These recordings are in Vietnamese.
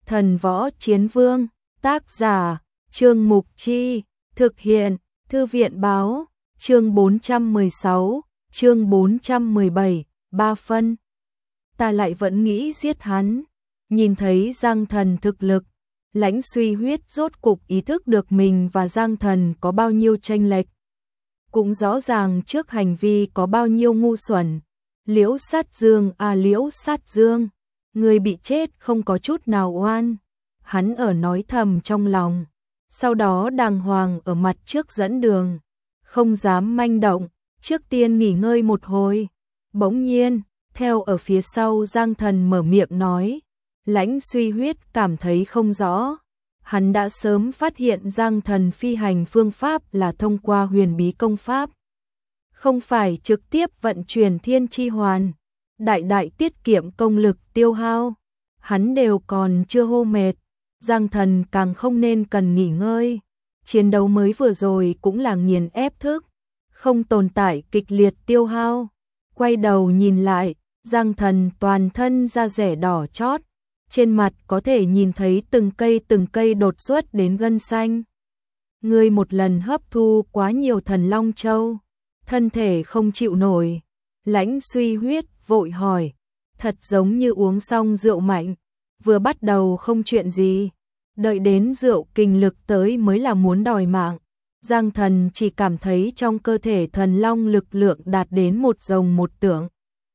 Thần Võ Chiến Vương, tác giả, Trương Mục Chi, thực hiện, Thư viện báo, chương 416, chương 417, 3 phân. Ta lại vẫn nghĩ giết hắn, nhìn thấy Giang Thần thực lực, Lãnh Suy Huyết rốt cục ý thức được mình và Giang Thần có bao nhiêu chênh lệch. Cũng rõ ràng trước hành vi có bao nhiêu ngu xuẩn. Liễu Sát Dương à Liễu Sát Dương, người bị chết không có chút nào oan. Hắn ở nói thầm trong lòng, sau đó đàng hoàng ở mặt trước dẫn đường, không dám manh động, trước tiên nghỉ ngơi một hồi. Bỗng nhiên, theo ở phía sau Giang Thần mở miệng nói, Lãnh Suy Huyết cảm thấy không rõ. Hắn đã sớm phát hiện Giang Thần phi hành phương pháp là thông qua huyền bí công pháp, không phải trực tiếp vận chuyển thiên chi hoàn, đại đại tiết kiệm công lực tiêu hao. Hắn đều còn chưa hô mệt, Giang Thần càng không nên cần nghỉ ngơi. Chiến đấu mới vừa rồi cũng là nghiền ép thức, không tồn tại kịch liệt tiêu hao. Quay đầu nhìn lại, Giang Thần toàn thân da rẻ đỏ chót, trên mặt có thể nhìn thấy từng cây đột xuất đến gân xanh. Người một lần hấp thu quá nhiều thần long châu, thân thể không chịu nổi. Lãnh Suy Huyết vội hỏi, thật giống như uống xong rượu mạnh, vừa bắt đầu không chuyện gì, đợi đến rượu kinh lực tới mới là muốn đòi mạng. Giang Thần chỉ cảm thấy trong cơ thể thần long lực lượng đạt đến một rồng một tượng,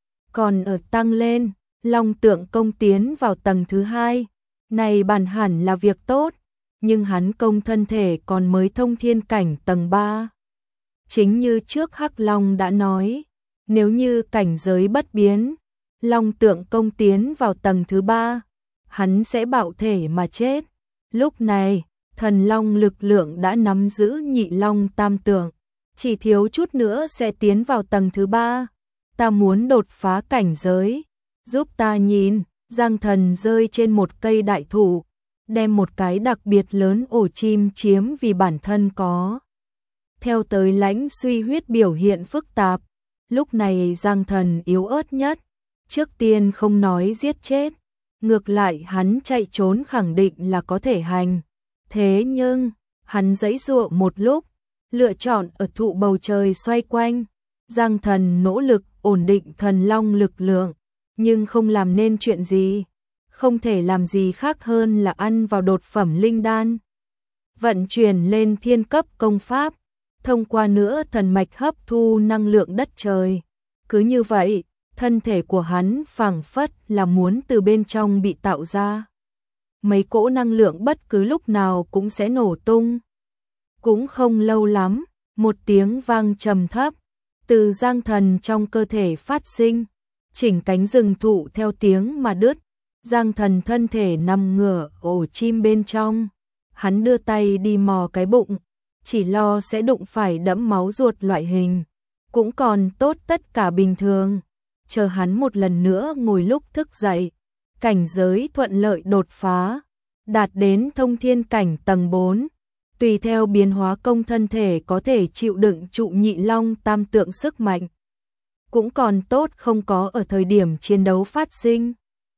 còn ở tăng lên. Long tượng công tiến vào tầng thứ 2, này bản hẳn là việc tốt, nhưng hắn công thân thể còn mới thông thiên cảnh tầng 3. Chính như trước Hắc Long đã nói, nếu như cảnh giới bất biến, Long tượng công tiến vào tầng thứ 3, hắn sẽ bạo thể mà chết. Lúc này, thần long lực lượng đã nắm giữ nhị long tam tượng, chỉ thiếu chút nữa sẽ tiến vào tầng thứ 3. Ta muốn đột phá cảnh giới, giúp ta nhìn. Giang Thần rơi trên một cây đại thụ, đem một cái đặc biệt lớn ổ chim chiếm vì bản thân có. Theo tới Lãnh Suy Huyết biểu hiện phức tạp, lúc này Giang Thần yếu ớt nhất, trước tiên không nói giết chết, ngược lại hắn chạy trốn khẳng định là có thể hành. Thế nhưng, hắn giãy giụa một lúc, lựa chọn ở thụ bầu trời xoay quanh. Giang Thần nỗ lực ổn định thần long lực lượng, nhưng không làm nên chuyện gì, không thể làm gì khác hơn là ăn vào đột phẩm linh đan, vận chuyển lên thiên cấp công pháp, thông qua nữa thần mạch hấp thu năng lượng đất trời. Cứ như vậy, thân thể của hắn phảng phất là muốn từ bên trong bị tạo ra. Mấy cỗ năng lượng bất cứ lúc nào cũng sẽ nổ tung. Cũng không lâu lắm, một tiếng vang trầm thấp từ Giang Thần trong cơ thể phát sinh, chỉnh cánh rừng thụ theo tiếng mà đứt. Giang Thần thân thể nằm ngửa ổ chim bên trong, hắn đưa tay đi mò cái bụng, chỉ lo sẽ đụng phải đẫm máu ruột loại hình, cũng còn tốt tất cả bình thường. Chờ hắn một lần nữa ngồi lúc thức dậy, cảnh giới thuận lợi đột phá, đạt đến thông thiên cảnh tầng 4, tùy theo biến hóa công thân thể có thể chịu đựng trụ nhị long tam tượng sức mạnh. Cũng còn tốt không có ở thời điểm chiến đấu phát sinh.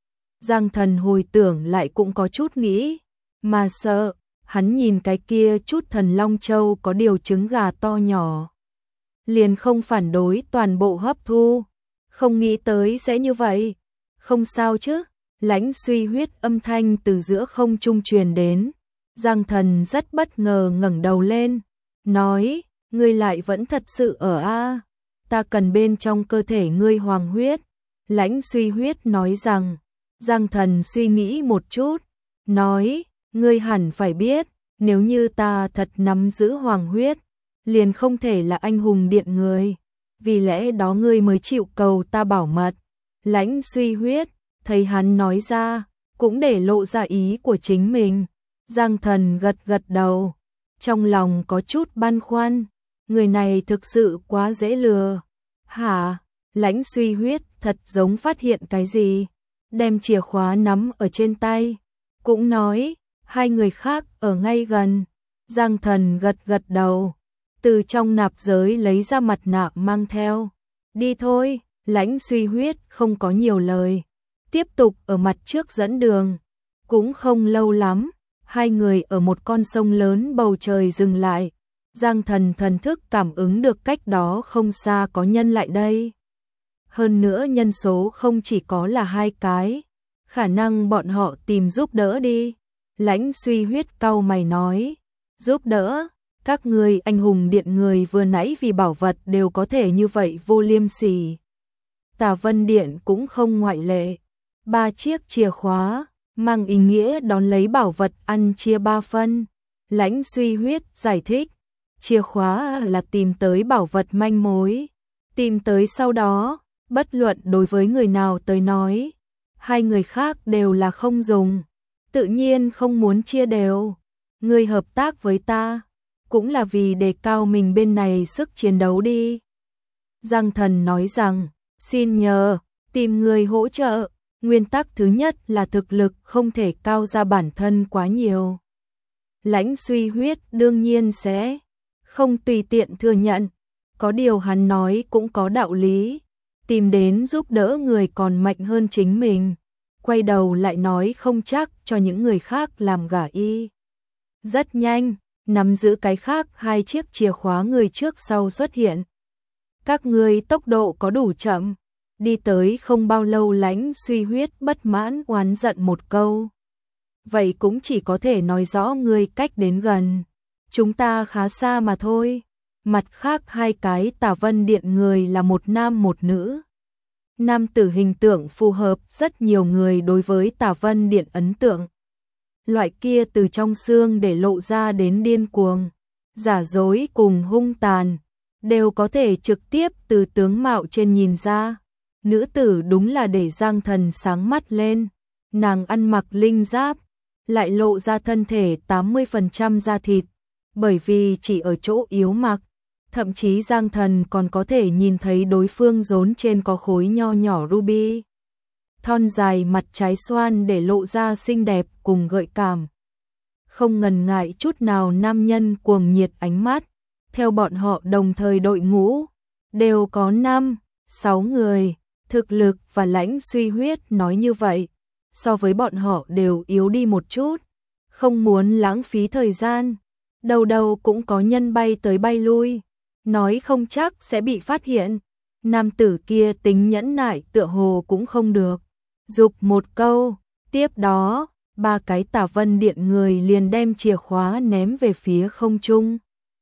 Giang Thần hồi tưởng lại cũng có chút nghĩ, mà sợ, hắn nhìn cái kia chút thần long châu có điều trứng gà to nhỏ, liền không phản đối toàn bộ hấp thu, không nghĩ tới sẽ như vậy. Không sao chứ? Lãnh Suy Huyết âm thanh từ giữa không trung truyền đến. Giang Thần rất bất ngờ ngẩng đầu lên, nói, ngươi lại vẫn thật sự ở a? Ta cần bên trong cơ thể ngươi hoàng huyết. Lãnh Suy Huyết nói rằng. Giang Thần suy nghĩ một chút, nói, ngươi hẳn phải biết, nếu như ta thật nắm giữ hoàng huyết, liền không thể là anh hùng điện người, vì lẽ đó ngươi mới chịu cầu ta bảo mật. Lãnh Suy Huyết thấy hắn nói ra, cũng để lộ ra ý của chính mình. Giang Thần gật gật đầu, trong lòng có chút băn khoăn, người này thực sự quá dễ lừa. Hả? Lãnh Suy Huyết thật giống phát hiện cái gì, đem chìa khóa nắm ở trên tay, cũng nói, hai người khác ở ngay gần. Giang Thần gật gật đầu, từ trong nạp giới lấy ra mặt nạ mang theo. Đi thôi. Lãnh Suy Huyết không có nhiều lời, tiếp tục ở mặt trước dẫn đường. Cũng không lâu lắm, hai người ở một con sông lớn bầu trời dừng lại. Giang Thần thần thức cảm ứng được cách đó không xa có nhân lại đây. Hơn nữa nhân số không chỉ có là 2 cái, khả năng bọn họ tìm giúp đỡ đi. Lãnh Suy Huyết cau mày nói, giúp đỡ, các ngươi anh hùng điện người vừa nãy vì bảo vật đều có thể như vậy vô liêm sỉ. Tà Vân Điện cũng không ngoại lệ. 3 chiếc chìa khóa, mang ý nghĩa đón lấy bảo vật ăn chia 3 phân. Lãnh Suy Huyết giải thích, chìa khóa là tìm tới bảo vật manh mối. Tìm tới sau đó, bất luận đối với người nào tới nói, hai người khác đều là không dùng. Tự nhiên không muốn chia đều. Người hợp tác với ta, cũng là vì đề cao mình bên này sức chiến đấu đi. Giang Thần nói rằng, xin nhờ, tìm người hỗ trợ. Nguyên tắc thứ nhất là thực lực không thể cao ra bản thân quá nhiều. Lãnh Suy Huyết đương nhiên sẽ không tùy tiện thừa nhận. Có điều hắn nói cũng có đạo lý. Tìm đến giúp đỡ người còn mạnh hơn chính mình. Quay đầu lại nói không chắc cho những người khác làm gả y. Rất nhanh, nắm giữ cái khác 2 chiếc chìa khóa người trước sau xuất hiện. Các ngươi tốc độ có đủ chậm. Đi tới không bao lâu Lãnh Suy Huyết bất mãn oán giận một câu. Vậy cũng chỉ có thể nói rõ ngươi cách đến gần. Chúng ta khá xa mà thôi. Mặt khác 2 cái Tà Vân Điện người là một nam một nữ. Nam tử hình tượng phù hợp rất nhiều người đối với Tà Vân Điện ấn tượng. Loại kia từ trong xương để lộ ra đến điên cuồng, giả dối cùng hung tàn, đều có thể trực tiếp từ tướng mạo trên nhìn ra. Nữ tử đúng là để Giang Thần sáng mắt lên. Nàng ăn mặc linh giáp, lại lộ ra thân thể 80% da thịt, bởi vì chỉ ở chỗ yếu mặc. Thậm chí Giang Thần còn có thể nhìn thấy đối phương rốn trên có khối nho nhỏ ruby. Thon dài mặt trái xoan để lộ ra xinh đẹp cùng gợi cảm. Không ngần ngại chút nào nam nhân cuồng nhiệt ánh mắt. Theo bọn họ đồng thời đội ngũ, đều có 5-6 người. Thực lực và Lãnh Suy Huyết nói như vậy, so với bọn họ đều yếu đi một chút. Không muốn lãng phí thời gian, đầu đầu cũng có nhân bay tới bay lui. Nói không chắc sẽ bị phát hiện. Nam tử kia tính nhẫn nại tựa hồ cũng không được. Dục một câu, tiếp đó, 3 cái Tà Vân Điện người liền đem chìa khóa ném về phía không trung.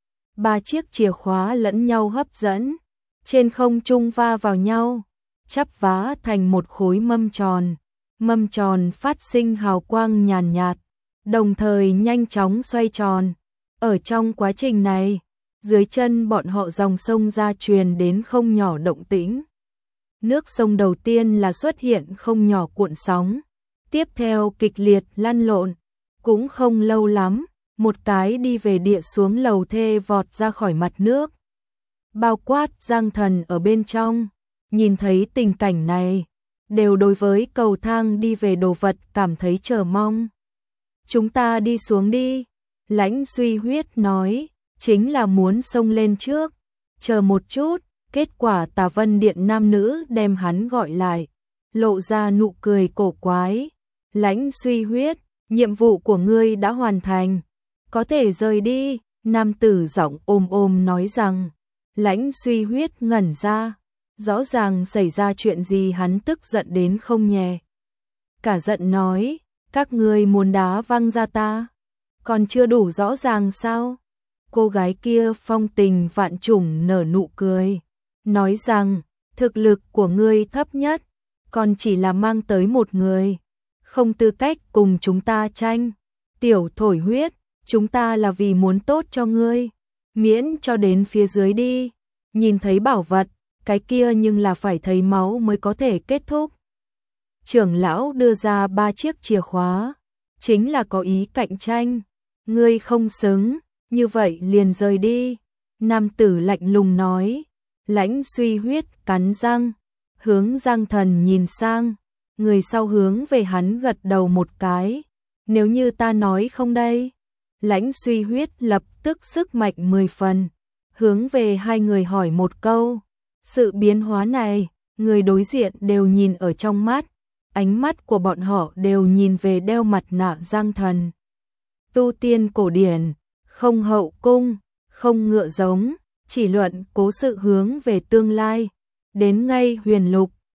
3 chiếc chìa khóa lẫn nhau hấp dẫn, trên không trung va vào nhau, chắp vá thành một khối mâm tròn. Mâm tròn phát sinh hào quang nhàn nhạt, đồng thời nhanh chóng xoay tròn. Ở trong quá trình này, dưới chân bọn họ dòng sông ra truyền đến không nhỏ động tĩnh. Nước sông đầu tiên là xuất hiện không nhỏ cuộn sóng, tiếp theo kịch liệt lăn lộn. Cũng không lâu lắm, một cái đi về địa xuống lầu thê vọt ra khỏi mặt nước. Bao quát Giang Thần ở bên trong, nhìn thấy tình cảnh này, đều đối với cầu thang đi về đồ vật cảm thấy chờ mong. Chúng ta đi xuống đi, Lãnh Suy Huyết nói, chính là muốn xông lên trước. Chờ một chút, kết quả Tà Vân Điện nam nữ đem hắn gọi lại, lộ ra nụ cười cổ quái. Lãnh Suy Huyết, nhiệm vụ của ngươi đã hoàn thành, có thể rời đi. Nam tử giọng ôm nói rằng. Lãnh Suy Huyết ngẩn ra, rõ ràng xảy ra chuyện gì hắn tức giận đến không nhẹ. Cả giận nói, các ngươi muốn đá văng ra ta, còn chưa đủ rõ ràng sao? Cô gái kia phong tình vạn trùng nở nụ cười, nói rằng, thực lực của ngươi thấp nhất, còn chỉ là mang tới một người, không tư cách cùng chúng ta tranh. Tiểu thổi huyết, chúng ta là vì muốn tốt cho ngươi, miễn cho đến phía dưới đi, nhìn thấy bảo vật, cái kia nhưng là phải thấy máu mới có thể kết thúc. Trưởng lão đưa ra 3 chiếc chìa khóa, chính là có ý cạnh tranh, ngươi không xứng, như vậy liền rời đi. Nam tử lạnh lùng nói. Lãnh Suy Huyết cắn răng, hướng Giang Thần nhìn sang, người sau hướng về hắn gật đầu một cái. Nếu như ta nói không đây? Lãnh Suy Huyết lập tức sức mạnh 10 phần, hướng về hai người hỏi một câu. Sự biến hóa này, người đối diện đều nhìn ở trong mắt, ánh mắt của bọn họ đều nhìn về đeo mặt nạ Giang Thần. Tu tiên cổ điển, không hậu cung, không ngựa giống, chỉ luận cố sự hướng về tương lai. Đến ngay huyền lục,